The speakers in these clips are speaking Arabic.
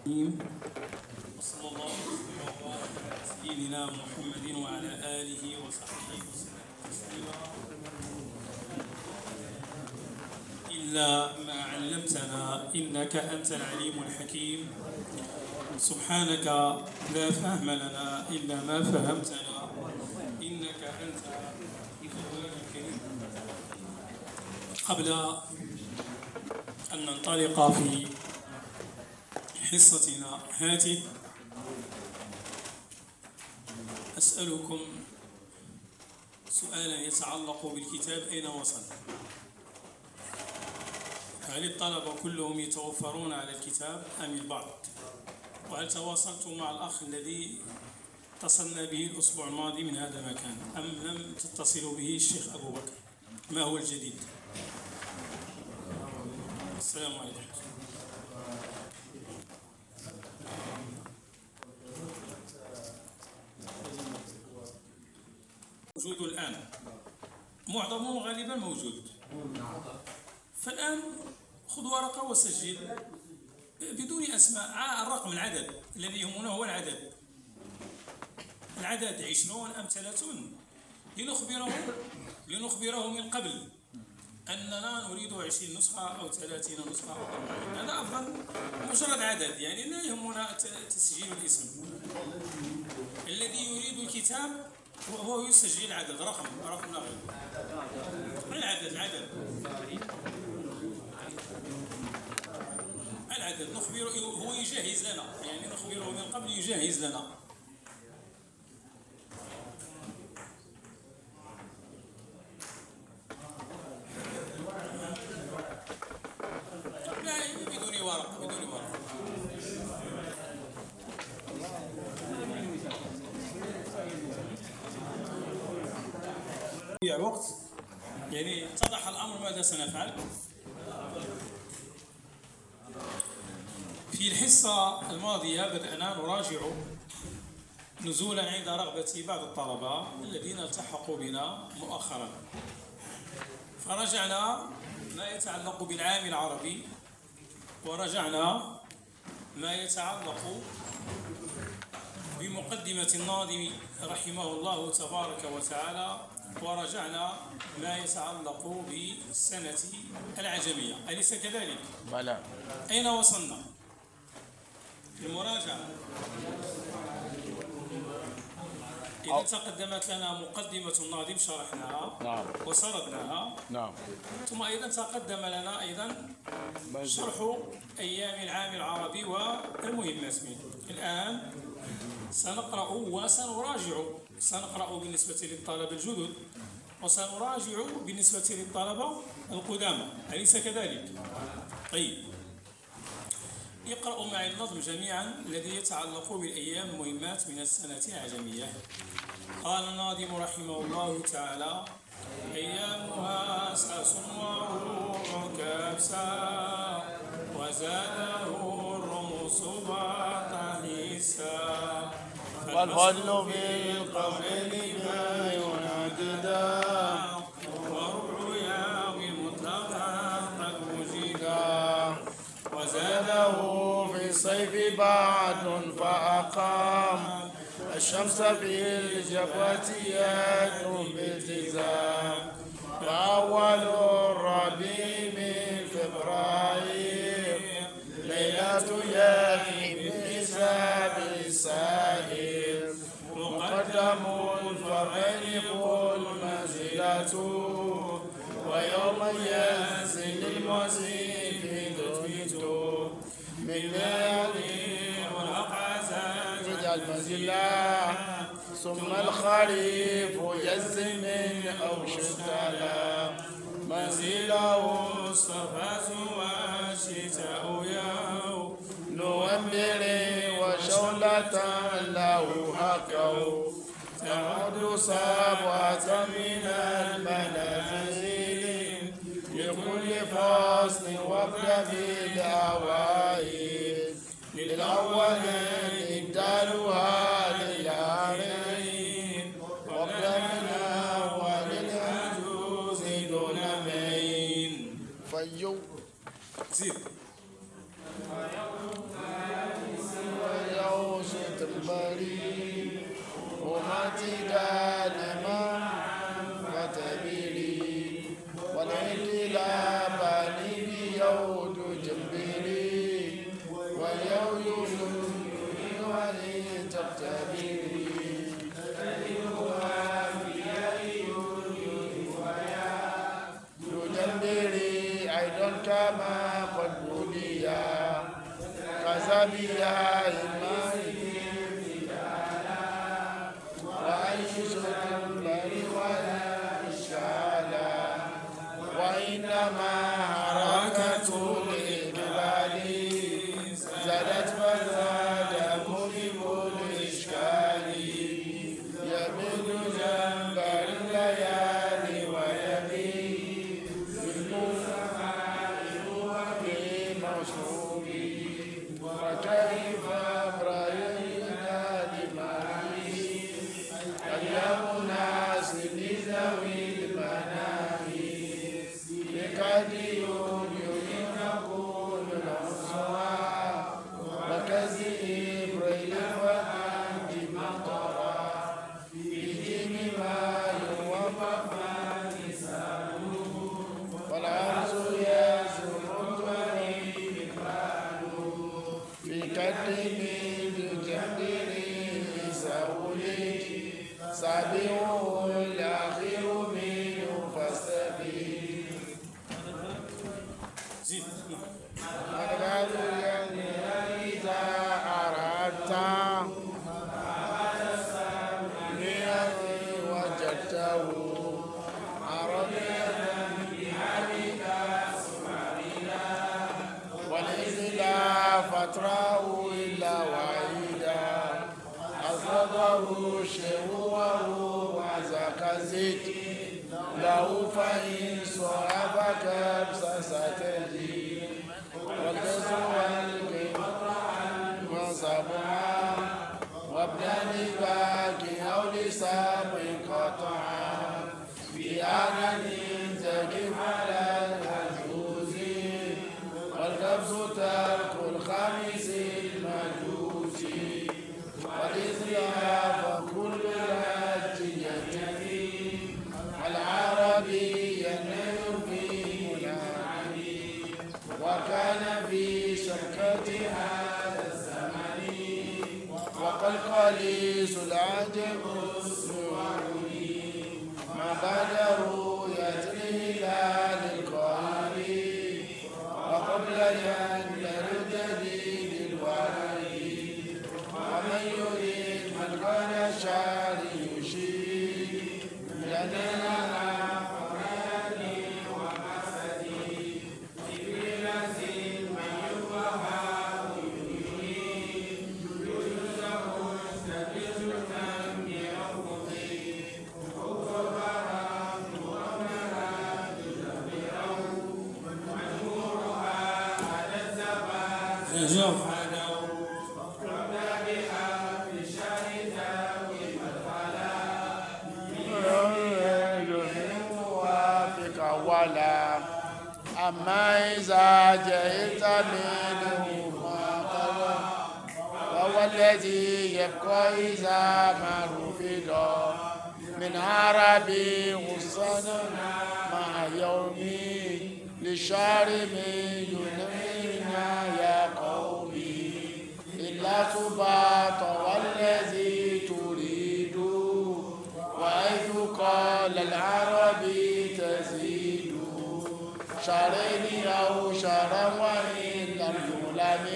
وصلى الله وسلم وبارك على سيدنا محمد وعلى آله وصحبه وسلم تسليما إلا ما علمتنا إنك أنت العليم الحكيم. سبحانك لا فهم لنا إلا ما فهمتنا إنك أنت الجواد الكريم. قبل أن ننطلق في حصتنا هذه أسألكم سؤالا يتعلق بالكتاب: أين وصل؟ هل الطلبة كلهم يتوفرون على الكتاب أم البعض؟ وهل تواصلتم مع الأخ الذي اتصلنا به الأسبوع الماضي من هذا المكان أم لم تتصلوا به الشيخ أبو بكر؟ ما هو الجديد؟ السلام عليكم. موجود الآن، معظمه غالبا موجود. فالآن خذ ورقة وسجل بدون أسماء الرقم، العدد الذي يهمنا هو العدد 20 أم 30 لنخبره من قبل أننا نريد 20 نسخة أو 30 نسخة أو 40. هذا أفضل، مجرد عدد، يعني لا يهمنا تسجيل الاسم. الذي يريد الكتاب وهو يسجل عدد رقم نغير العدد نخبره، هو يجهز لنا، يعني نخبره من قبل يجهز لنا. لا، بدون ورق. وقت، يعني اتضح الأمر. ماذا سنفعل؟ في الحصة الماضية بدأنا نراجع نزولا عند رغبة بعض الطلبة الذين التحقوا بنا مؤخرا، فرجعنا ما يتعلق بالعام العربي، ورجعنا ما يتعلق بمقدمة الناظم رحمه الله تبارك وتعالى، ورجعنا ما يتعلق بالسنة العجمية. أليس كذلك؟ بلى. أين وصلنا في المراجعة؟ إذا تقدمت لنا مقدمة الناظم شرحناها، نعم، وسردناها، نعم، ثم أيضا تقدم لنا شرح أيام العام العربي والمهمات منه. الآن سنقرأ وسنراجع. سنقرأ بالنسبة للطلبة الجدد، وسنراجع بالنسبة للطلبة القدامى. أليس كذلك؟ طيب، اقرأوا معي النظم جميعا الذي يتعلق بالأيام المهمات من السنة العجمية. قال الناظم رحمه الله تعالى: أيامها أساس وروع كبسا، وزاده الرموس بعد حسا، والفضل بالقولين ما ينعددا، وربع ياوي مطلقا قد وجدا، وزاده في الصيف بعد فأقام، الشمس في الجفاتيات بالتزام، وأول الربيع من فبراير، ليلة يحيي بحساب السائر، مقدم الفرعين قل منزلته، ويوم ينزل الموزين في دفته، من ليالي والأقعزاز رجال منزلا، ثم الخريف يزمن أو شتلا، منزله الصفاز والشتاء يوم نومر وشولة له هكو، تعود صبوة من المنازل، لكل فصل وابدأ بالأوائل، للأول إبدالها للعارين، وابدأ من أول العجوز دون مين. فيو زيد. تجري أمتي دائما فتبري والانقلاب بيود جبري واليوم ولي تقتبري يجبري أيضا كما قد بني كذبيا إيماني وعيش البر ولا إشكالا وإنما حركة الإقبال زادت فزاد مذهب الإشكال يمد جنب الليالي ويبي بالمسماء في مشروبي وكيف برأينا لمالي اليوم ناس لذوي المناهي لقد يكون الأنصار وكذب الفهد مطرا بدين ما يوفق لسانه والعرض يزرق في كتم بجبره سولك سابعه الأخير منه فاستفيد زيد. والغد إذا أردت وجدته عربيا بحالك سمعنا والإذ فتراه إلا وعيدا أصابه شهوه وذاك زيت له فإن صعبك ستجد والجزء والقيمة وصبها وابن باك أو لساب قطعا بأنن تجب على العجوز والقبض ترك الخامس المجوسي والإذلاف كل رجية العربي ينهر في ملعبي وكان في شركة هذا الزمن وقلقليس العجب السعودي ما بدروا يجري للقائل وقبل أن يرتدي للوالي ومن يريد من كان شاري يشير لنا جوف ولا أما إذا جئت منه فقد وهو الذي يبقى إذا ما رفض من عربي غصنا مع يومي للشارب ينمينا يا قومي إلا سباط والذي تريد وإذ قال العربي تزيد شارين أو شارا وإن لم يعلم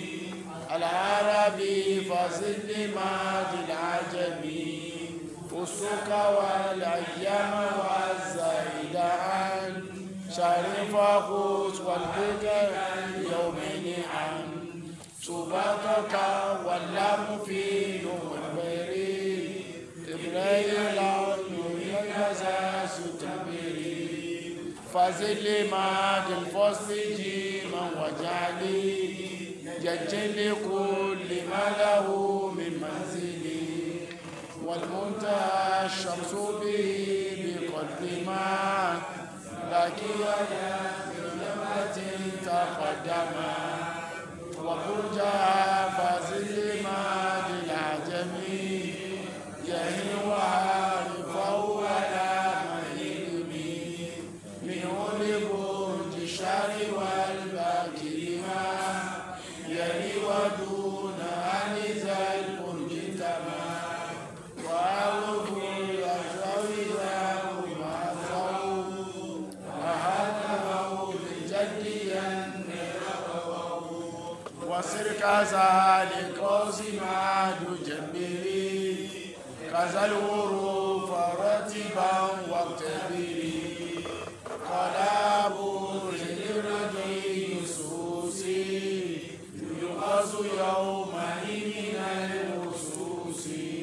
العربي فصل لماضي العجمي السك والأيام والزايد عن شريف خص والبقر يومين عن سباتك واللام في نوفمبر إبراهيم يزاس تبري فزل ماد الفصل جيما وجعلي ججل كل ما له من منزلي والمنتهى الشمس به بقدر ما لكي بلمة تقدما وبرجها فزل ماد العجم وصر كذلك قاسما جنبري كذا الحروف رتبا واكتبري قلاب الردي سوسي يقاس يومئذ من الوسوس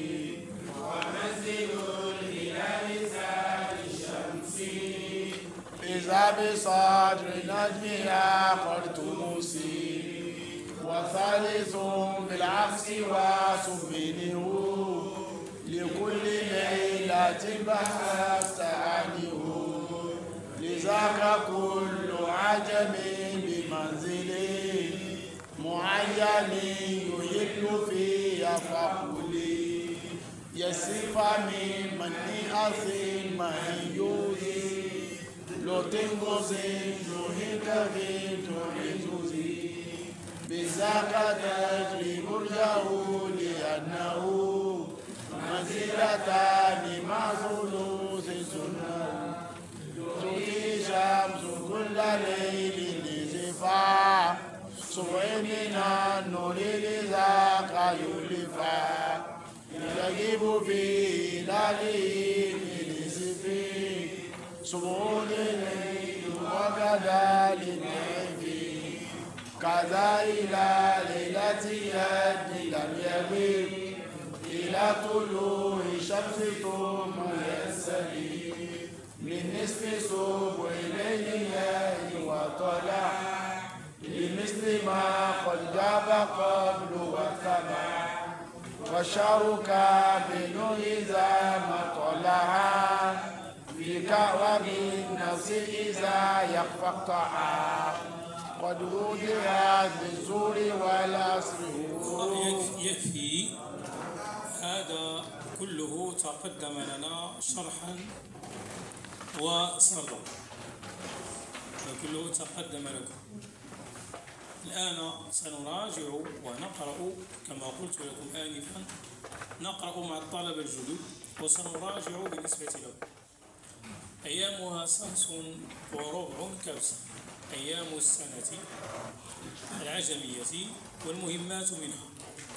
ومنزل الهلال سال الشمس إذا بصدر نجمها قد تمسي وثالث بالعكس وسبنه لكل ليلة بحث عنه لذاك كل عجم بمنزله معين يهل فيه فقولي يصف من من أثم من يوزي لو تنقصي يهيك في تريزوزي بذاك تجري برجه لأنه منزلتان مع ثلث سنة تؤتي شمس كل ليل نزفا صبحنا النور لذاك يولفا يجب في هلاله من نزفه صبح الليل وغدا للنعيم كذا إلى ليلة يد لم يغيب إلى طلوع الشمس ثم ينسلي من نصف صبح الليل وطلع لمثل ما قد جاب قبل واتبع والشهر كامل إذا ما طلع فيك وبالنفس إذا يخفى اقطعا قد وضعت بالزور والعصر. يكفي هذا كله تقدم لنا شرحا وسردا، كله تقدم لكم. الآن سنراجع ونقرأ كما قلت لكم آنفا، نقرأ مع الطلبة الجدد وسنراجع بالنسبة لهم. أيامها سنس وربع كبسة، أيام السنة العجمية والمهمات منها.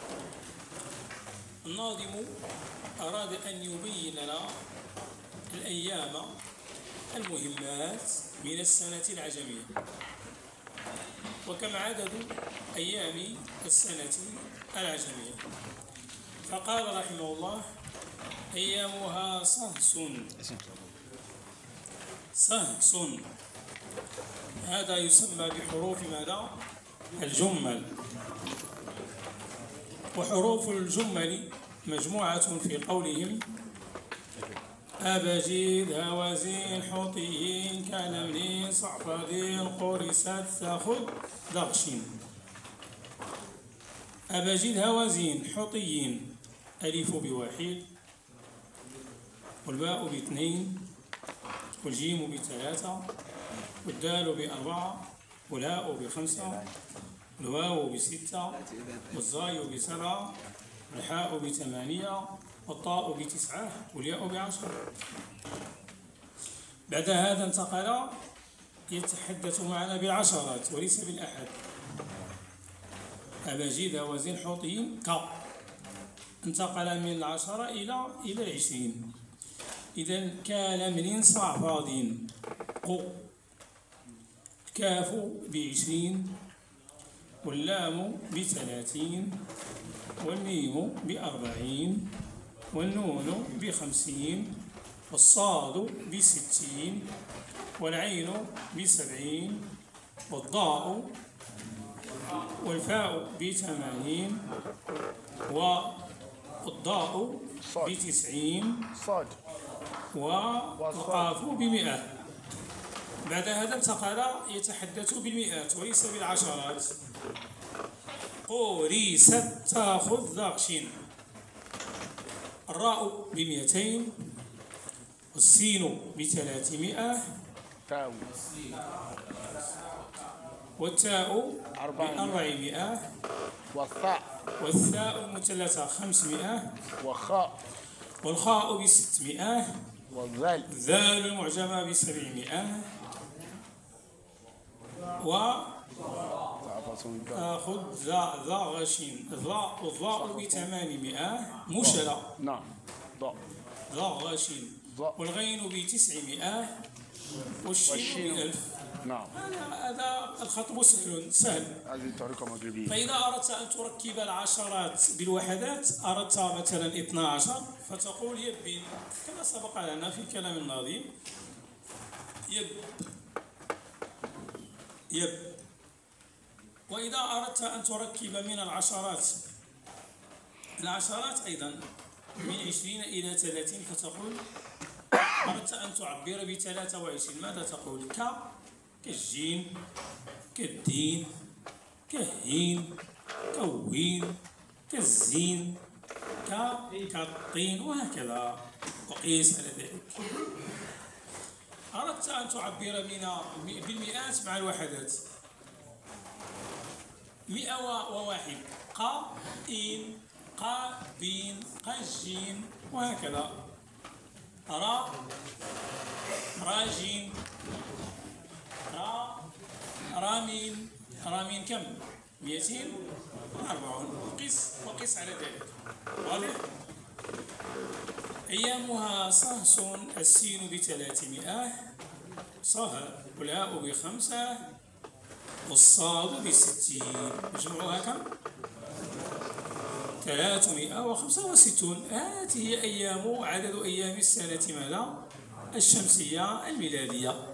الناظم أراد أن يبين لنا الأيام المهمات من السنة العجمية، وكم عدد أيام السنة العجمية. فقال رحمه الله: أيامها سهس. سهس هذا يسمى بحروف ماذا؟ الجمل. وحروف الجمل مجموعة في قولهم: أبجيد هوازين حطيين كلمنين صعفدين قرست تاخذ دغشين. أبجيد هوازين حطيين، ألف بواحد والباء باثنين والجيم بثلاثة والدال بأربعة والهاء بخمسة والواو بستة والزاي بسبعة والحاء بثمانية والطاء بتسعة والياء بعشرة. بعد هذا انتقل يتحدث معنا بالعشرات وليس بالأحد. أباجيد هوازين حوطيين ك، انتقل من العشرة إلى العشرين. إذا كالمن صعفاضين قو، الكاف ب20 واللام ب30 والميم ب40 والنون ب50 والصاد ب60 والعين ب70 والضاء والفاء ب80 والضاء ب90 والقاف ب100. بعد هذا انتقل يتحدث بالمئات وليس بالعشرات. قريست تاخذ ذاقشين، الراء ب200 والسين ب300 والتاء ب400 والثاء المثلثة 500 والخاء ب600 والذال المعجمة ب700 خذ ذا غشين الضاء ب800 مشلة. نعم. ذا غشين. والغين ب900 والشين ب1000. نعم. هذا الخطب سهل. هذه طريقة مغربية. فإذا أردت أن تركب العشرات بالوحدات، أردت مثلا 12، فتقول يب، كما سبق لنا في كلام النظيم، يب. وإذا أردت أن تركب من العشرات أيضا من 20 إلى 30، فتقول أردت أن تعبر ب23، ماذا تقول؟ كالجيم، كالدين، كهين، كوين، كالزين، كالطين، وهكذا، وقيس على ذلك. أردت أن تعبر بالمئات مع الوحدات، 101، قا إن قا بين قا جيم، وهكذا، راجين، رامين كم؟ 240. وقس على ذلك. واضح؟ أيامها صهص السين ب300، صه والهاء ب5 والصاد ب60، مجموعها كم؟ 365. هذه هي عدد أيام السنة ماذا؟ الشمسية الميلادية،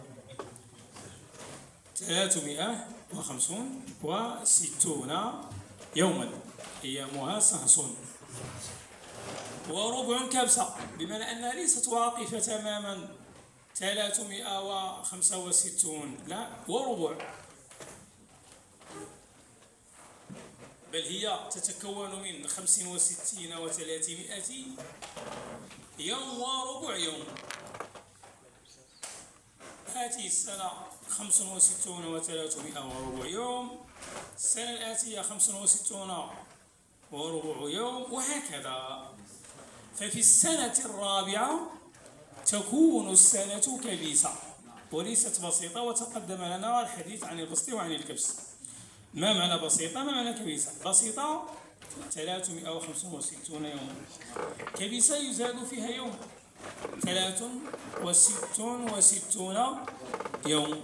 365 يوما، أيامها صهصون. وربع كبسة، بمعنى أنها ليست واقفة تماما 365، لا، وربع، بل هي تتكون من 65 و300 يوم وربع يوم. هذه السنة 65 و300 وربع يوم، السنة الآتية 65 وربع يوم، وهكذا. ففي السنة الرابعة تكون السنة كبيسة وليست بسيطة، وتقدم لنا الحديث عن البسط وعن الكبس. ما معنى بسيطة؟ ما معنى كبيسة؟ بسيطة 365 يوما، كبيسة يزاد فيها يوم، 63 يوم،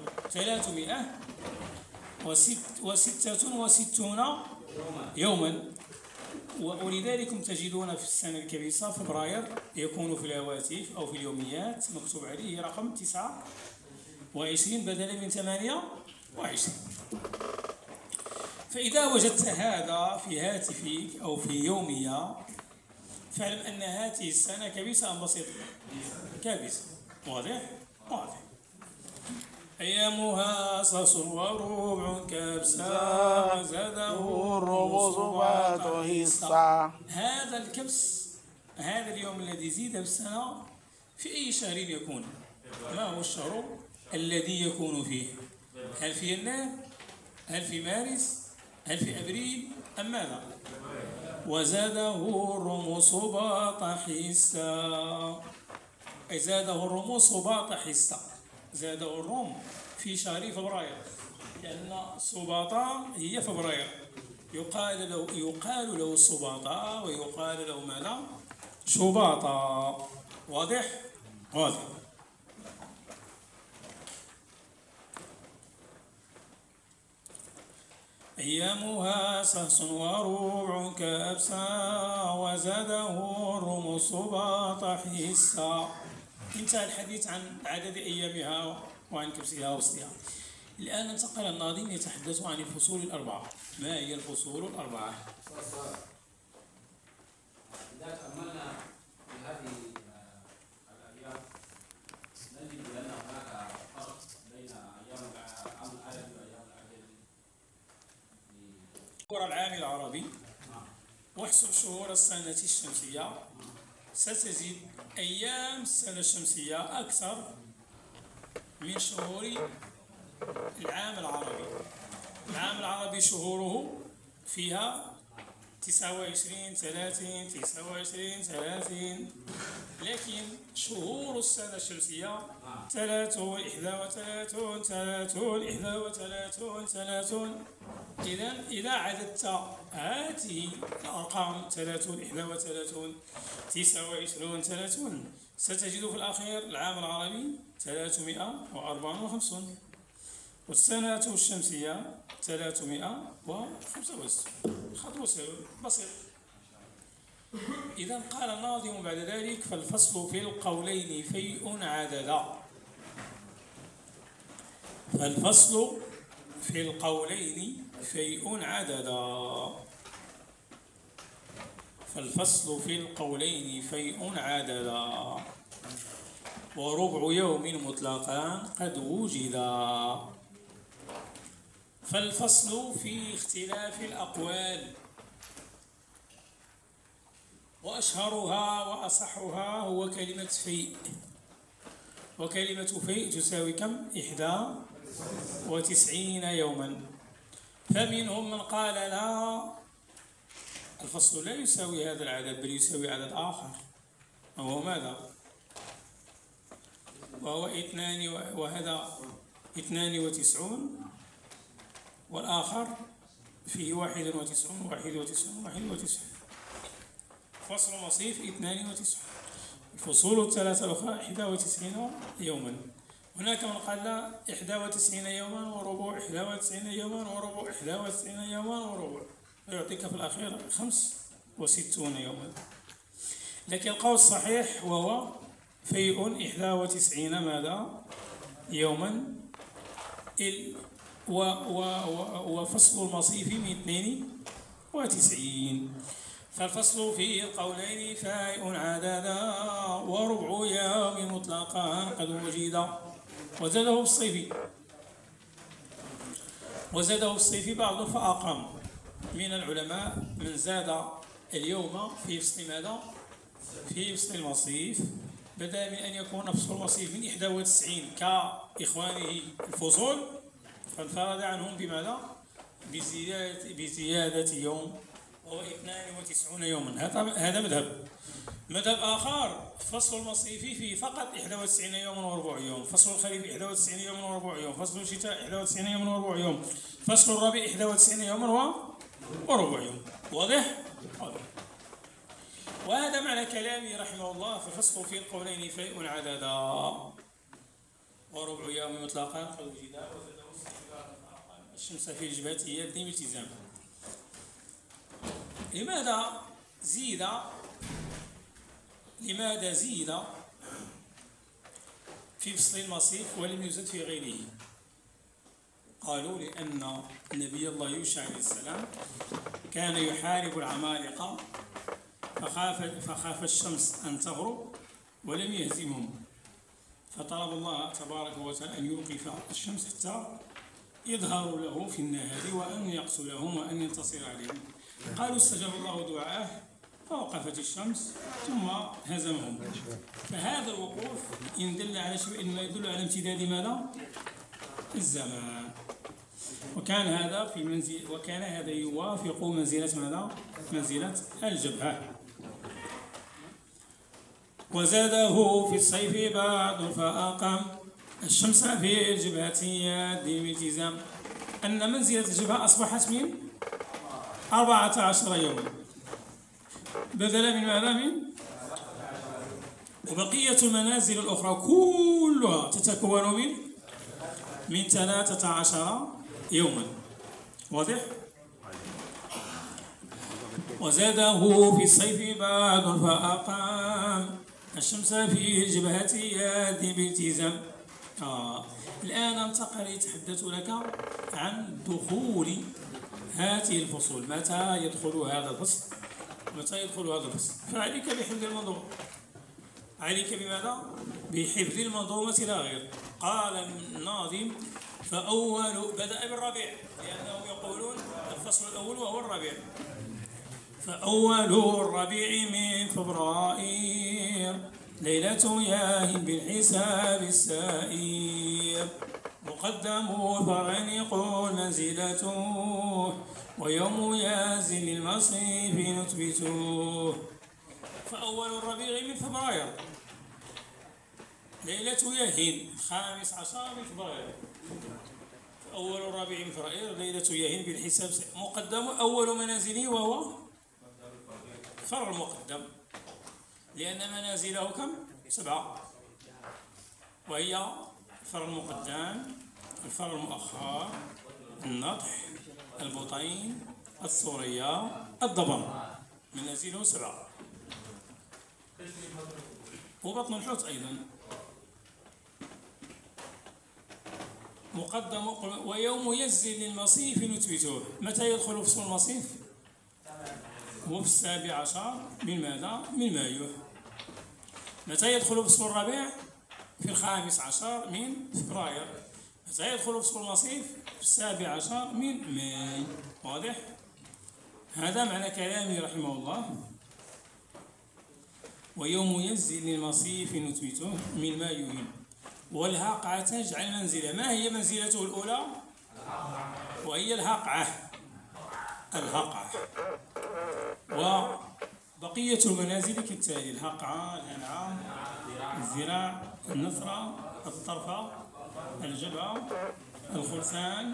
366 يوما. ولذلك تجدون في السنة الكبيسة فبراير يكون في الهواتف أو في اليوميات مكتوب عليه رقم 29 بدلا من 28. فإذا وجدت هذا في هاتفك أو في يومية، فاعلم أن هذه السنة كبيسة أم بسيطة؟ كبيسة. واضح؟ واضح. أيامها صص وربع كبسة، زاده الربع صبات حصة. هذا الكبس، هذا اليوم الذي زيد بالسنة، في أي شهر يكون؟ ما هو الشهر الذي يكون فيه؟ هل في يناير؟ هل في مارس؟ هل في أبريل؟ أم ماذا؟ وزاده الرموز باط حسا، أي زاده الرموز باط حسا، زاده الرم في شهر فبراير، لأن السباطة هي فبراير، يقال له السباطة ويقال له ماذا؟ شباطة. واضح؟ واضح. أيامها صهص وربع كأبسا، وزاده الرموز باط حسا. انتهى الحديث عن عدد أيامها وعن كبسها ووسطها. الآن انتقل الناظم يتحدث عن الفصول الأربعة. ما هي الفصول الأربعة؟ إذا تأملنا في هذه الأيام نجد أن هناك فرق بين أيام العام العربي وأيام العجمي. شهور العام العربي واحسب شهور السنة الشمسية، ستجد أيام السنة الشمسية أكثر من شهور العام العربي. العام العربي شهوره فيها 29 30 29 30. لكن شهور السنة الشمسية 30 31 30 31 30. إذا عددت هذه الأرقام 30 31 29 30 ستجد في الأخير العام العربي 354 والسنة الشمسية 365. خطوة بسيط. إذا قال الناظم بعد ذلك: فالفصل في القولين فيء عددا. فالفصل في القولين فيء عددا. فالفصل في القولين فيء عددا وربع يوم مطلقا قد وجدا. فالفصل في اختلاف الأقوال وأشهرها وأصحها هو كلمة فيء. وكلمة فيء تساوي كم؟ 91 يوما. فمنهم من قال لا، الفصل لا يساوي هذا العدد بل يساوي عدد آخر، وهو ماذا؟ وهو 92 والآخر فيه 91 فصل مصيف 92. الفصول الثلاثة الأخرى 91 يوما. هناك من قال لا، 91 يوما وربع، 91 يوما وربع، 91 يوما وربع، ويعطيك في الأخير 65 يوما. لكن القول الصحيح وهو فيء 91 ماذا؟ يوما. وفصل المصيف من 92. فالفصل في القولين فيء عددا وربع يوم مطلقا قد وجد. وزاده الصيف بعض فأقام من العلماء من زاد اليوم في فصل ماذا؟ في فصل المصيف، بدلا من أن يكون فصل المصيف من 91 كإخوانه الفصول، فانفرد عنهم بماذا؟ بزيادة يوم وهو 92 يوما. هذا مذهب آخر. فصل المصيف فيه فقط 91 يوما وربع يوم، فصل الخريف 91 يوما وربع يوم، فصل الشتاء 91 يوما وربع يوم، فصل الربيع 91 يوما وربع يوم. واضح؟ وهذا معنى كلامي رحمه الله: فالفصل في القولين فيء عددا وربع يوم مطلقا قد وجد. الشمس في الجبهة هي بدون التزام. لماذا زيد في فصل المصيف ولم يزد في غيره؟ قالوا لأن نبي الله يوشع عليه السلام كان يحارب العمالقة فخاف الشمس أن تغرب ولم يهزمهم، فطلب الله تبارك وتعالى أن يوقف الشمس حتى يظهر له في النهار وأن يقتلهم وأن ينتصر عليهم. قالوا استجاب الله دعاءه فوقفت الشمس ثم هزمهم. فهذا الوقوف إن دل على شيء إنما يدل على امتداد ماذا؟ الزمان. وكان هذا يوافق منزلة ماذا؟ منزلة الجبهة. وزاده في الصيف بعد فأقام الشمس في الجبهة يد بالتزام. أن منزلة الجبهة أصبحت من 14 يوما بدلا من ماذا؟ وبقية المنازل الأخرى كلها تتكون من 13 يوما. واضح؟ وزاده في الصيف بعد فأقام الشمس في الجبهة يد بالتزام. الآن انتقل يتحدث لك عن دخول هذه الفصول. متى يدخل هذا الفصل؟ فعليك بحفظ المنظومة. عليك بماذا؟ بحفظ المنظومة لا غير. قال الناظم: فأول بدأ بالربيع، لأنهم يقولون الفصل الأول وهو الربيع. فأول الربيع من فبراير ليلة ياه بالحساب السائر. مقدم فرنق منزلته ويوم يازن المصيف نثبته. فأول الربيع من فبراير ليلة يهين 15 من فبراير. أول الربيع من فبراير ليلة يهين بالحساب مقدم أول منازله وهو فر المقدم، لأن منازله كم؟ 7، وهي الفر المقدم، الفر المؤخر، النطح، البطين، الثريا، الضبر، منازله 7. وبطن الحوت أيضا مقدم. ويوم يزن للمصيف نثبته. متى يدخل فصل المصيف؟ هو في 17 من ماذا؟ من مايو. متى يدخل فصل الربيع؟ في 15 من فبراير. متى يدخل فصل المصيف؟ في 17 من ماي. واضح؟ هذا معنى كلامه رحمه الله. ويوم يزن للمصيف نثبته من مايو. والهاقعة تجعل منزلة. ما هي منزلته الأولى؟ وهي الهاقعة. الهاقعة. وبقية المنازل كالتالي: الهاقعة، الأنعام، الذراع، النثرة، الطرفة، الجبهة، الخرثان،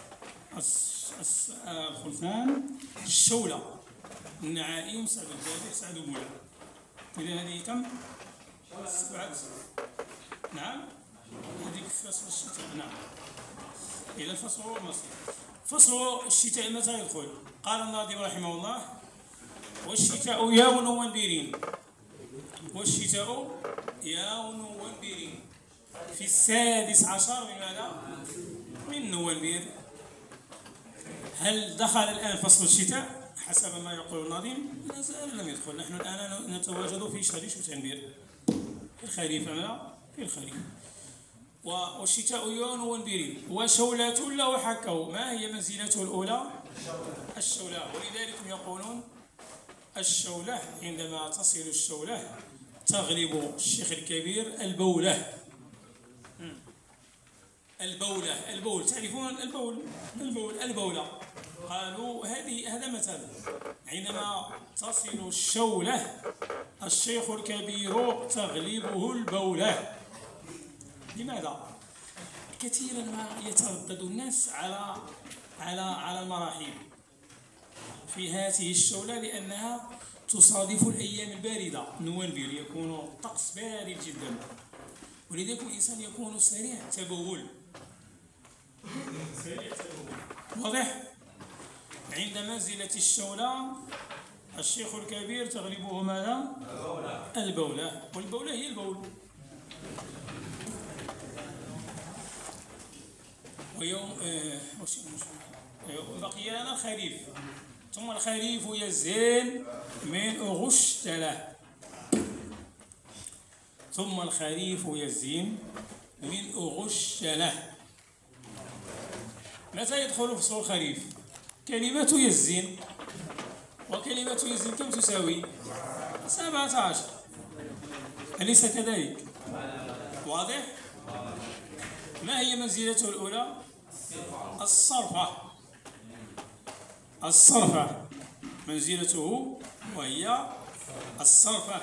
الشولة، النعائم، سعد الذابح، سعد بولا. إذا هذه كم؟ 7. نعم، هذيك فصل الشتاء. نعم، إلى الفصل المصيف. فصل الشتاء متى يدخل؟ قال الناظم رحمه الله: والشتاء ياون وانبيرين. والشتاء ياون وانبيرين في 16 من ماذا؟ من نوفمبر. هل دخل الآن فصل الشتاء حسب ما يقول الناظم؟ لا زال لم يدخل. نحن الآن نتواجد في شهر شتنبر، في الخريف. في الخريف. والشتاء يون وانبيرين. وشولة له حكوا. ما هي منزلته الأولى؟ الشولة. ولذلك يقولون الشولة عندما تصل الشولة تغلب الشيخ الكبير البولة. البول تعرفون البولة. قالوا هذا مثل. عندما تصل الشولة الشيخ الكبير تغلبه البولة. لماذا؟ كثيرا ما يتردد الناس على المراحيض في هذه الشولة، لأنها تصادف الأيام الباردة. نوفمبر يكون الطقس بارد جدا، ولذلك الإنسان يكون سريع تبول. واضح؟ عند منزلة الشولة الشيخ الكبير تغلبه ماذا؟ البولة. والبولة هي البول. ويوم بقي لنا الخريف. ثم الخريف يزين من أغشتله. ثم الخريف يزين من أغشتله. متى يدخل فصل الخريف؟ كلمة يزين. وكلمة يزين كم تساوي؟ 17. أليس كذلك؟ واضح؟ ما هي منزلته الأولى؟ الصرفة منزلته، وهي الصرفة.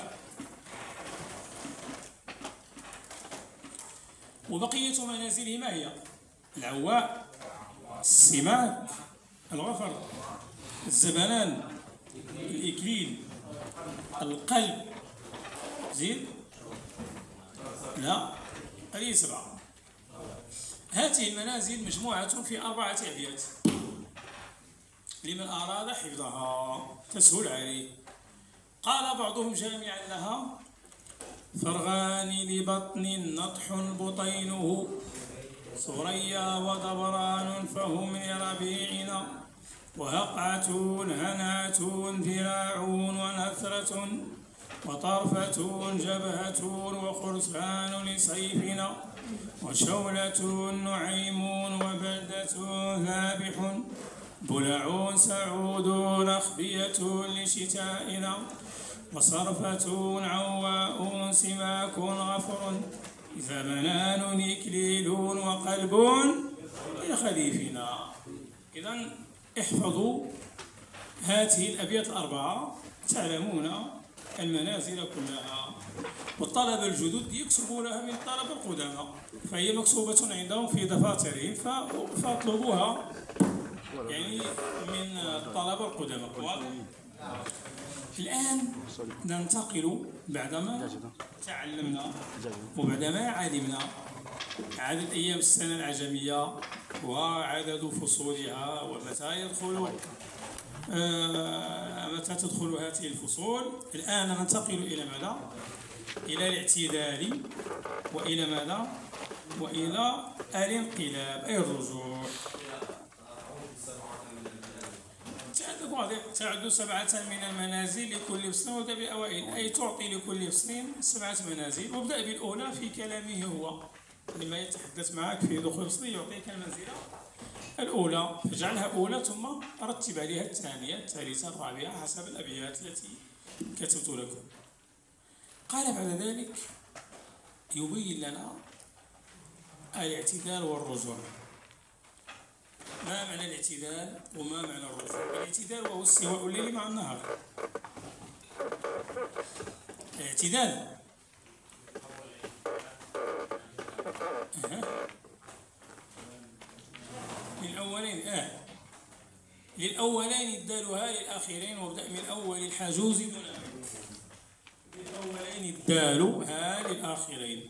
وبقية منازله ما هي؟ العواء، السماك، الغفر، الزبنان، الإكليل، القلب. زيد؟ لا، هذه 7. هذه المنازل مجموعة في 4 أبيات لمن أراد حفظها تسهل عليه. قال بعضهم جامعا لها: فرغان لبطن نطح بطينه ثريا وضبران فهم لربيعنا وهقعة هنعة ذراع ونثرة وطرفة جبهة وخرسان لسيفنا وشولة نعيم وبلدة ذابح بلع سعود أخبية لشتائنا وصرفة عواء سماك غفر إذا بنان إكليل وقلب لخليفنا. إذا احفظوا هذه الأبيات الأربعة تعلمون المنازل كلها. والطلبة الجدد يكتبونها من الطلبة القدامى، فهي مكتوبة عندهم في دفاترهم فاطلبوها يعني من الطلبة القدامى. الآن ننتقل بعدما تعلمنا وبعدما علمنا عدد أيام السنة العجمية وعدد فصولها ومتى متى تدخل هذه الفصول. الآن ننتقل إلى ماذا؟ إلى الاعتدال وإلى ماذا؟ وإلى الانقلاب أي الرجوع. تعد 7 من المنازل لكل فصل وابدأ بالأوائل، أي تعطي لكل فصل 7 منازل. وابدأ بالأولى في كلامه هو، لما يتحدث معك في دخول الفصل يعطيك المنزلة الأولى فاجعلها أولى ثم رتب عليها الثانية الثالثة الرابعة حسب الأبيات التي كتبت لكم. قال بعد ذلك يبين لنا الاعتدال والرجوع. ما معنى الاعتدال وما معنى الرجوع؟ الاعتدال وهو استواء الليل مع النهار. الاعتدال للأولين الدالها للآخرين وابدأ من أول الحجوز دون للأولين الدالها للآخرين.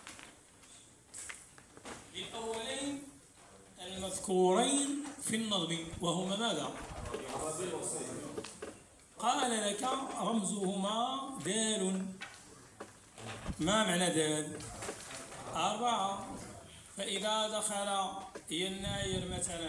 للأولين المذكورين في النظم وهما ماذا؟ قال لك رمزهما دال. ما معنى دال؟ 4. فإذا دخل يناير مثلا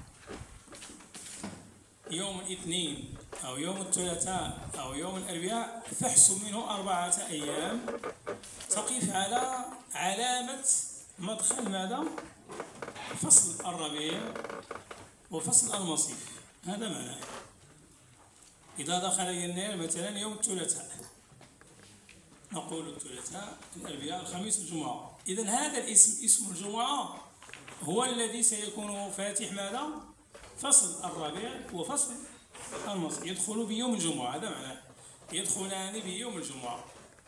يوم الاثنين أو يوم الثلاثاء أو يوم الأربعاء فاحسب منه 4 أيام تقف على علامة مدخل ماذا؟ فصل الربيع وفصل المصيف. هذا معناه. إذا دخل يناير مثلا يوم الثلاثاء نقول الثلاثاء الأربعاء الخميس الجمعة. إذن هذا الاسم اسم الجمعة هو الذي سيكون فاتح ماذا؟ فصل الربيع وفصل المصيف. يدخل بيوم الجمعة. هذا معناه يدخلان بيوم الجمعة.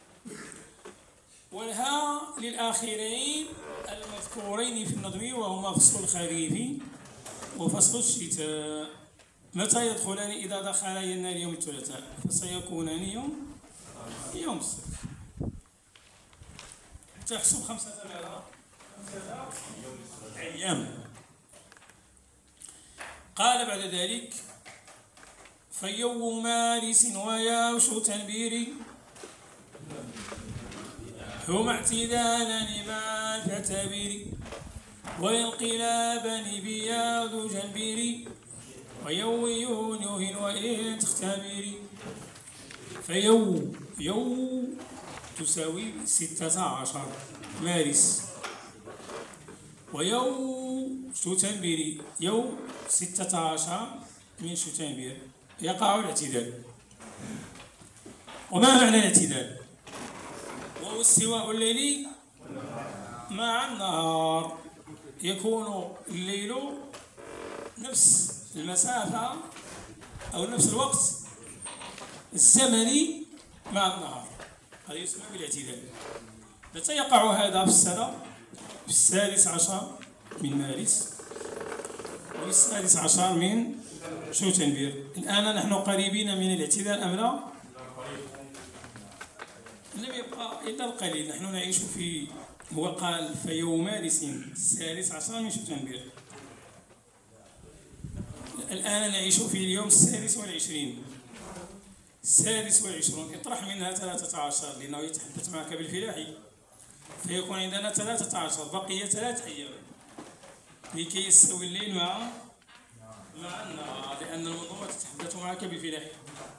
والها للآخرين المذكورين في النظم وهما فصل الخريف وفصل الشتاء. متى يدخلان؟ إذا دخل يناير يوم الثلاثاء فسيكونان يوم السبت. تحسب 5 أيام. قال بعد ذلك فيوم مارس وياوش تنبيري هما اعتدالا ما تعتبري وانقلابا بياض جنبيري ويويون وإن تختبري. فيو تساوي 16 مارس ويو شتنبيري يو 16 من شتنبير يقع الاعتدال. وما معنى الاعتدال؟ وهو استواء الليل مع النهار. يكون الليل نفس المسافة أو نفس الوقت الزمني مع النهار. هذا يسمى بالاعتدال. متى يقع هذا في السنة؟ في 16 من مارس وفي 16 من شتنبر. الآن نحن قريبين من الاعتدال أم لا؟ لم يبقى إلا القليل. نحن نعيش في هو قال في يوم مارس 16 من شتنبر. الآن نعيش في اليوم 26. 26 اطرح منها 13 لأنه يتحدث معك بالفلاحي فيكون عندنا 13 بقي 3 أيام لكي يستوي الليل مع النهار لأن المنظومة تتحدث معك بالفلاحي.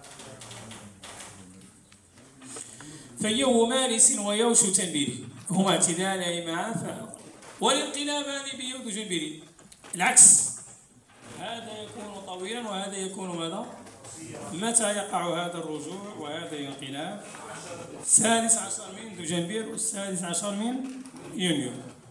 فيوم مارس ويوش تنبيري هما اعتدالان معا والانقلابان بيوض جنبيري. العكس هذا يكون طويلا وهذا يكون ماذا؟ متى يقع هذا الرجوع وهذا الانقلاب؟ 16 من ذو جنبير و16 من يونيو.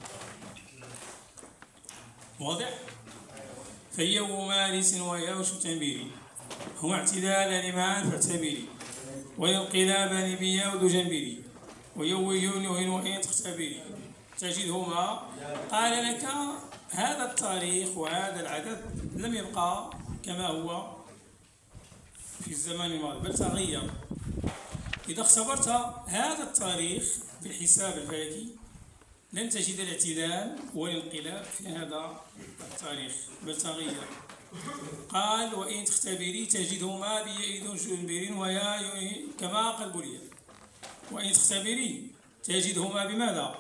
واضح؟ فيوم مارس ويوم شتنبيري هو اعتدال لمعان فاعتبري وينقلابان بيا ودجنبري ويوم يونيو وإن تختبري تجدهما. قال لك هذا التاريخ وهذا العدد لم يبقى كما هو في الزمان الماضي بل تغير. إذا اختبرت هذا التاريخ في الحساب الفلكي لن تجد الاعتدال والانقلاب في هذا التاريخ بل تغير. قال وإن تختبري تجدهما بيئد جنبير ويا كما قد بلي. وإن تختبري تجدهما بماذا؟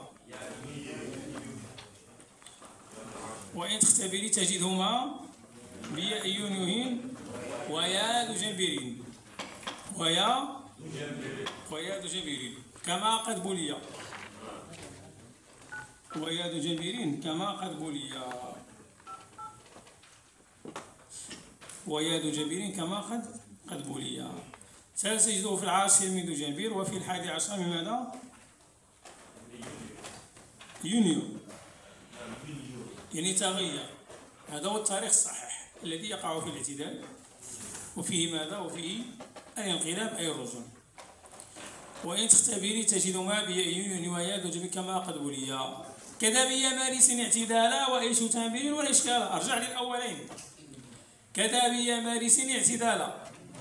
وإن تختبري تجدهما بياء يونيوهين ويا جنبيرين ويا جنبيرين كما قد بلي. ويا جنبيرين كما قد بلي. ويا جنبيرين كما قد بلي. سنجده في العاشر من دجنبير وفي 11 من ماذا؟ يونيو يعني تغير. هذا هو التاريخ الصحيح الذي يقع في الاعتدال وفيه ماذا؟ وفيه الانقلاب أي الرجوع. وإن تختبري تجد ما بيونيو ويا جنبير كما قد بلي. كذا بيا مارس اعتدالا وإيش تنبير ولا إشكال. أرجع للأولين. كذا بيا مارس اعتدالا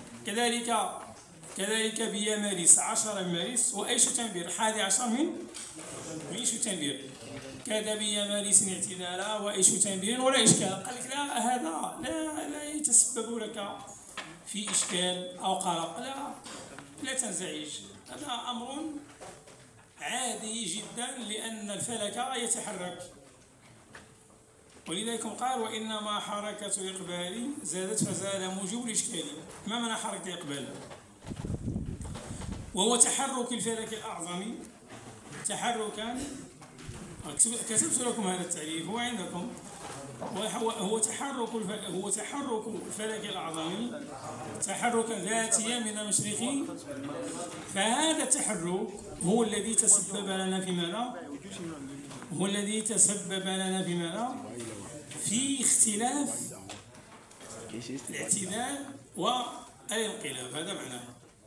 كذلك بيا مارس 10 من مارس وإيش تنبير 11 من إيش تنبير. كذا بيا مارس اعتدالا وإيش تنبير ولا إشكال. قال لك لا هذا لا يتسبب لك في إشكال أو قلق. لا تنزعج. هذا أمر عادي جدا لأن الفلك يتحرك. ولذلك قال وإنما حركة الإقبال زادت فزال موجب الإشكال. ما معنى حركة الإقبال؟ وهو تحرك الفلك الأعظم تحركا. كتبت لكم هذا التعريف هو عندكم. هو تحرك الفلك الأعظم تحركا ذاتيا من المشرق. فهذا التحرك هو الذي تسبب لنا في ماذا؟ في اختلاف الاعتدال والانقلاب. هذا معناه.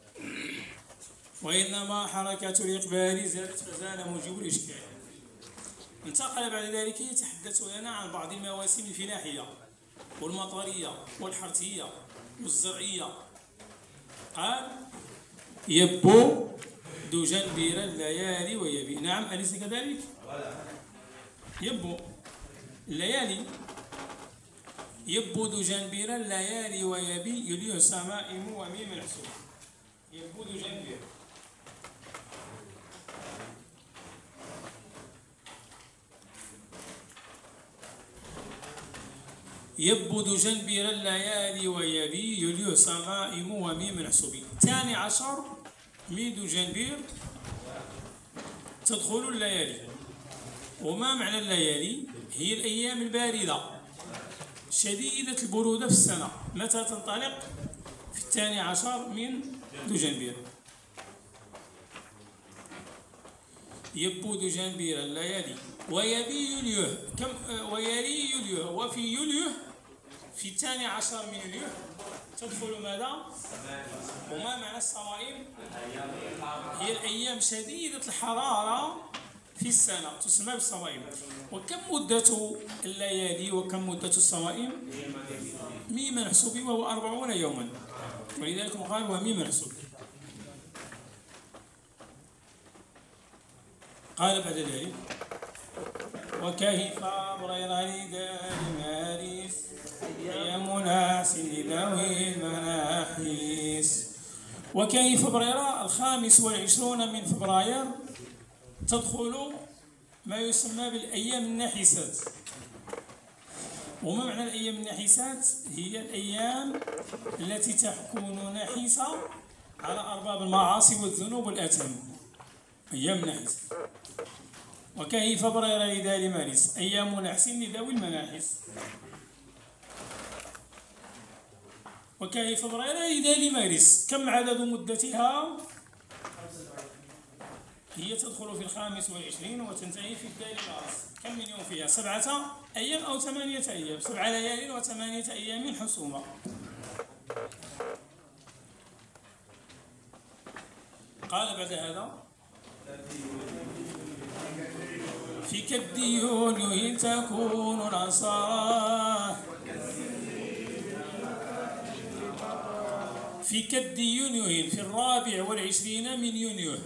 وإنما حركة الإقبال زادت فزال موجب الإشكال. انتقل بعد ذلك يتحدث لنا عن بعض المواسم الفلاحية والمطرية والحرثية والزرعية. قال يبو دجنبير الليالي ويبي. نعم أليس كذلك؟ يبو الليالي يبو دجنبير الليالي ويبي يليه سمائم وميم الحسوب. يبو دجنبير يبدو جنبير الليالي ويبي يليه سمائم وميم الحسوب. 12 ميد جنبير تدخل الليالي. وما معنى الليالي؟ هي الأيام الباردة شديدة البرودة في السنة. متى تنطلق؟ في 12 من دجنبير. يبو دجنبير الليالي ويبي يليه ويلي يليه. وفي يليه في 12 من يليه تدخل ماذا؟ وما معنى الصوائم؟ هي الأيام شديدة الحرارة في السنة تسمى بالصوائم. وكم مدة الليالي وكم مدة الصوائم؟ ميم الحسوب وهو 40 يوما. ولذلك قال وميم الحسوب. قال بعد ذلك وكيف برير لدار مارس أيام ناس لذوي المناحيس. وكيف برير 25 من فبراير تدخل ما يسمى بالأيام الناحسات. وما معنى الأيام الناحسات؟ هي الأيام التي تكون ناحسة على أرباب المعاصي والذنوب والآثام. أيام نحس. وكيف برير لدار مارس أيام نحس لذوي المناحس. وكيف برير لدار مارس كم عدد مدتها؟ هي تدخل في 25 وتنتهي في الدال الأرس. كم من يوم فيها؟ 7 أيام أو 8 أيام، 7 ليال و8 أيام حسومة. قال بعد هذا: في كالديون تكون الأنصار، في كالديون في 24 من يونيو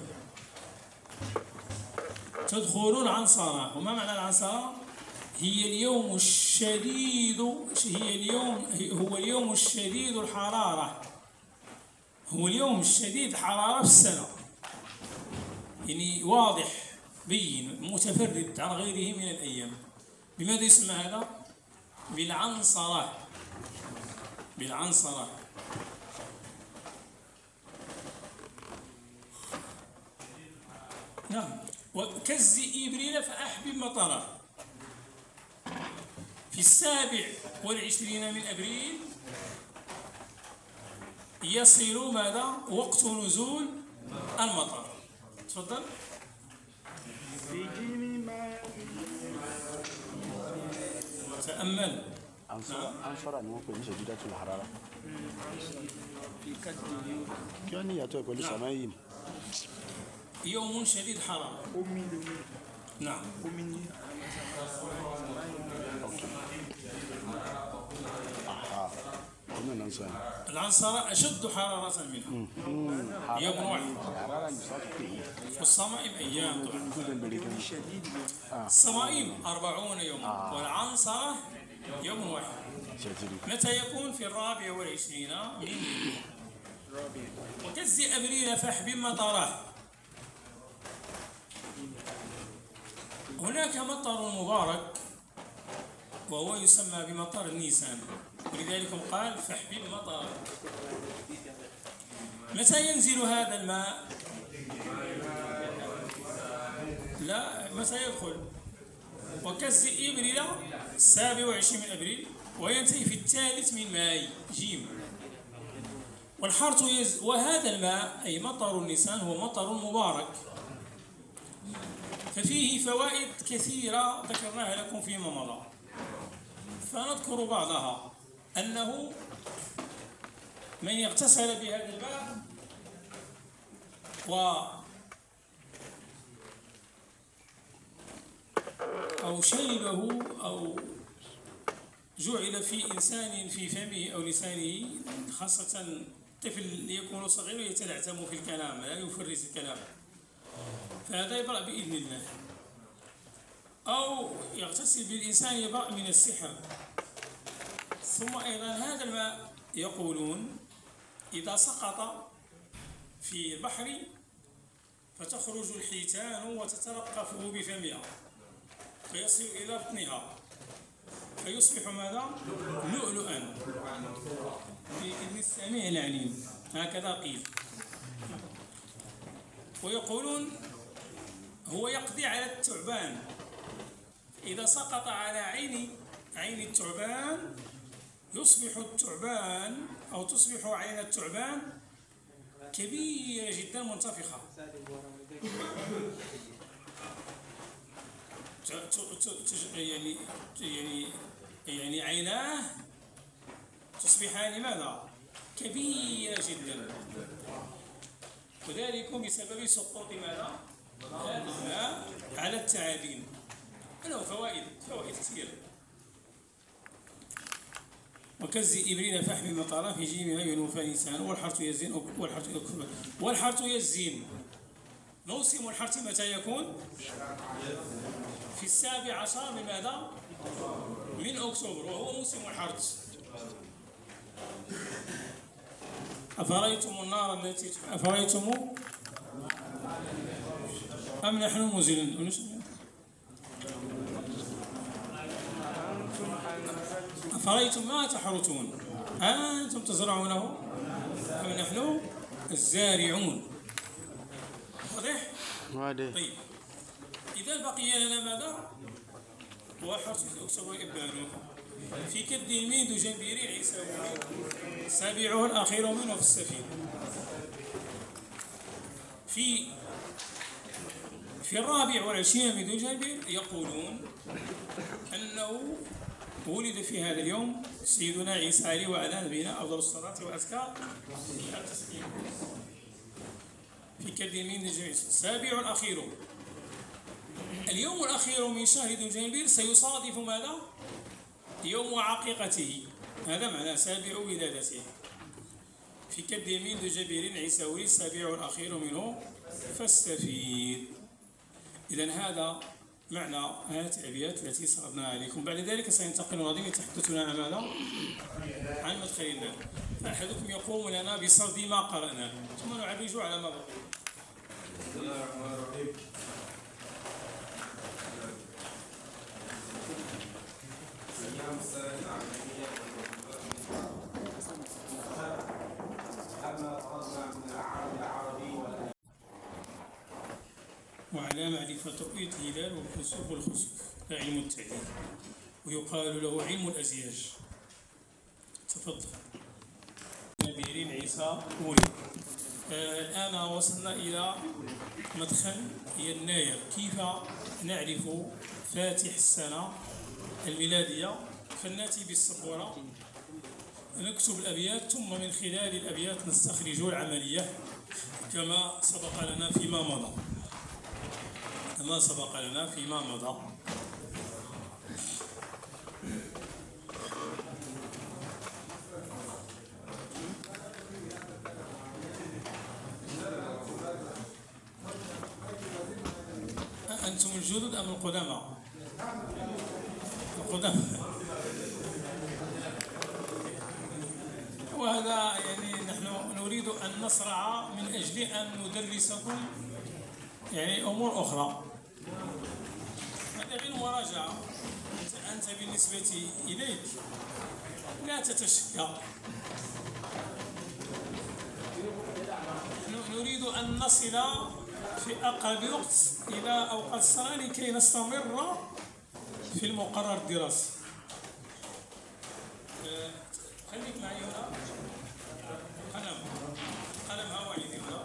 تدخل العنصرة. وما معنى العنصرة؟ هي اليوم الشديد، هو اليوم الشديد الحرارة، هو اليوم الشديد الحرارة في السنة، يعني واضح بين متفرد عن غيره من الأيام. بماذا يسمى هذا؟ بالعنصرة، بالعنصرة. نعم. وكز إبريل فأحبب مطره. في 27 من أبريل يصل ماذا؟ وقت نزول المطر. تفضل. تأمل. أنصر أن يكون شديدة الحرارة. كان يأتي لسماعين. يوم شديد حرارة. نعم. العنصرة أشد حرارة منها. يوم واحد. والصمائم أيام. الصمائم 40 يوما، والعنصرة يوم واحد. متى يكون؟ في 24 من يونيو. وكز أبريل فاحبب مطره. هناك مطر مبارك وهو يسمى بمطر نيسان، ولذلك قال فاحبب مطر. متى ينزل هذا الماء؟ لا، متى يدخل؟ وكز إبريل 27 من أبريل وينتهي في 3 من ماي جيم. والحرث وهذا الماء أي مطر النيسان هو مطر مبارك، ففيه فوائد كثيرة ذكرناها لكم فيما مضى، فنذكر بعضها. أنه من اغتسل بهذا الماء أو شربه أو جعل في إنسان في فمه أو لسانه، خاصة الطفل يكون صغير يتلعثم في الكلام، لا يفرز الكلام، فهذا يبرأ بإذن الله. أو يغتسل بالإنسان يبرأ من السحر. ثم أيضا هذا الماء يقولون إذا سقط في البحر فتخرج الحيتان وتتلقفه بفمها فيصل إلى بطنها فيصبح ماذا؟ لؤلؤا بإذن السميع العليم، هكذا قيل. ويقولون هو يقضي على الثعبان، إذا سقط على عين الثعبان يصبح الثعبان أو تصبح عين الثعبان كبيرة جدا منتفخة، يعني عيناه تصبحان ماذا؟ كبيرة جدا، وذلك بسبب سقوط ماذا؟ هذا الماء على الثعابين. له فوائد كثيرة. وكز إبريل فاحبب مطره في جيمها ينوفى نيسان والحرث يزين والحرث يزين. موسم الحرث متى يكون؟ في 17 من ماذا؟ من أكتوبر، وهو موسم الحرث. أفرأيتم النار التي أفرأيتم أم نحن المنزلون؟ أفرأيتم ما تحرثون أنتم تزرعونه أم نحن الزارعون؟ واضح؟ طيب، إذا بقي لنا ماذا؟ وحرث أكتوبر إبانه في كد الميد جنبير عيسى سابعه الأخير منه في السفينة. في في 24 من دجنبر يقولون أنه ولد في هذا اليوم سيدنا عيسى عليه وعلى نبينا أفضل الصلاة وأزكى التسليم في كدمين دجنبر. السابع الأخير، اليوم الأخير من شهر دجنبر سيصادف ماذا؟ يوم عقيقته، هذا معنى سابع ولادته. في كدمين دجنبر عيسى ولد السابع الأخير منه فاستفيد. إذن هذا معنى هذه الأبيات التي سردنا عليكم. بعد ذلك سينتقل الناظم يتحدثنا عن ماذا؟ عن مدخل النار. فأحدكم يقوم لنا بسرد ما قرأناه ثم نعرج على ما بقي. بسم الله الرحمن الرحيم. أيام السنة العملية لما فرضنا من العالم العربي وعلى معرفة رؤية الهلال والكسوف والخسوف لا علم التعليل، ويقال له علم الأزياج. تفضل. نبيل عيسى ولد. الآن وصلنا إلى مدخل يناير. كيف نعرف فاتح السنة الميلادية؟ فلنأتي بالسبورة نكتب الأبيات ثم من خلال الأبيات نستخرج العملية كما سبق لنا فيما مضى. أنتم الجدد أم القدامى؟ القدامى. وهذا يعني نحن نريد أن نصرع من أجل أن ندرسكم يعني أمور أخرى. هذا غير مراجعة. أنت بالنسبة إليك لا تتشكى. نريد أن نصل في أقرب وقت إلى أوقات الصلاة لكي نستمر في المقرر الدراسي. خليك معي هنا. قلم هواي هنا.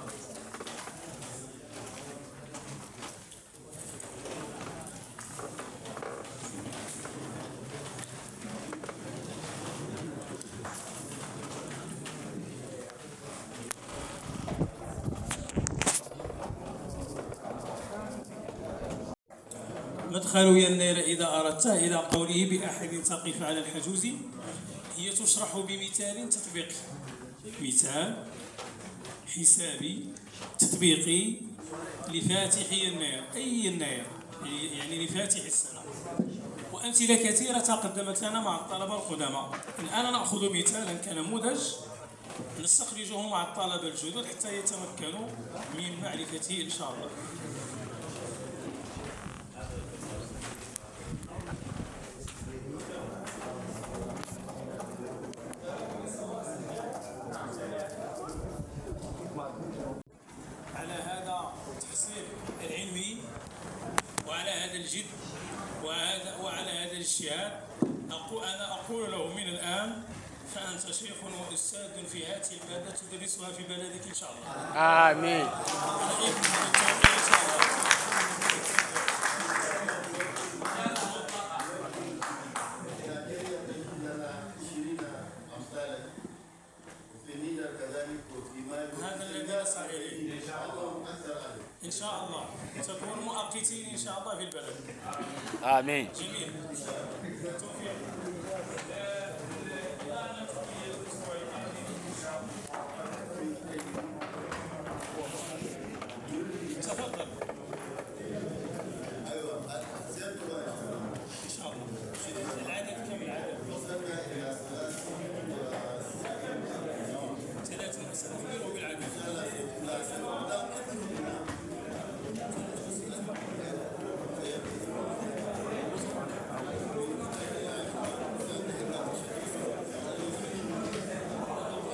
مدخل يناير إذا أردته إلى قوله بأحد تقف على الحجوز هي تشرح بمثال تطبيقي. مثال حسابي تطبيقي لفاتح يناير، أي يناير يعني لفاتح السنة. وأمثلة كثيرة تقدمت لنا مع الطلبة القدامى. الآن نأخذ مثالا كنموذج نستخرجه مع الطلبة الجدد حتى يتمكنوا من معرفته إن شاء الله. على هذا التحصيل العلمي وعلى هذا الجد وعلى هذا الاجتهاد أنا أقول له من الآن فأنت شيخ وأستاذ في هذه المادة تدرسها في بلدك إن شاء الله. آمين. هذا الذي نسعى إليه إن شاء الله. تكون مؤقتين إن شاء الله في البلد. آمين. جميل. توفيق.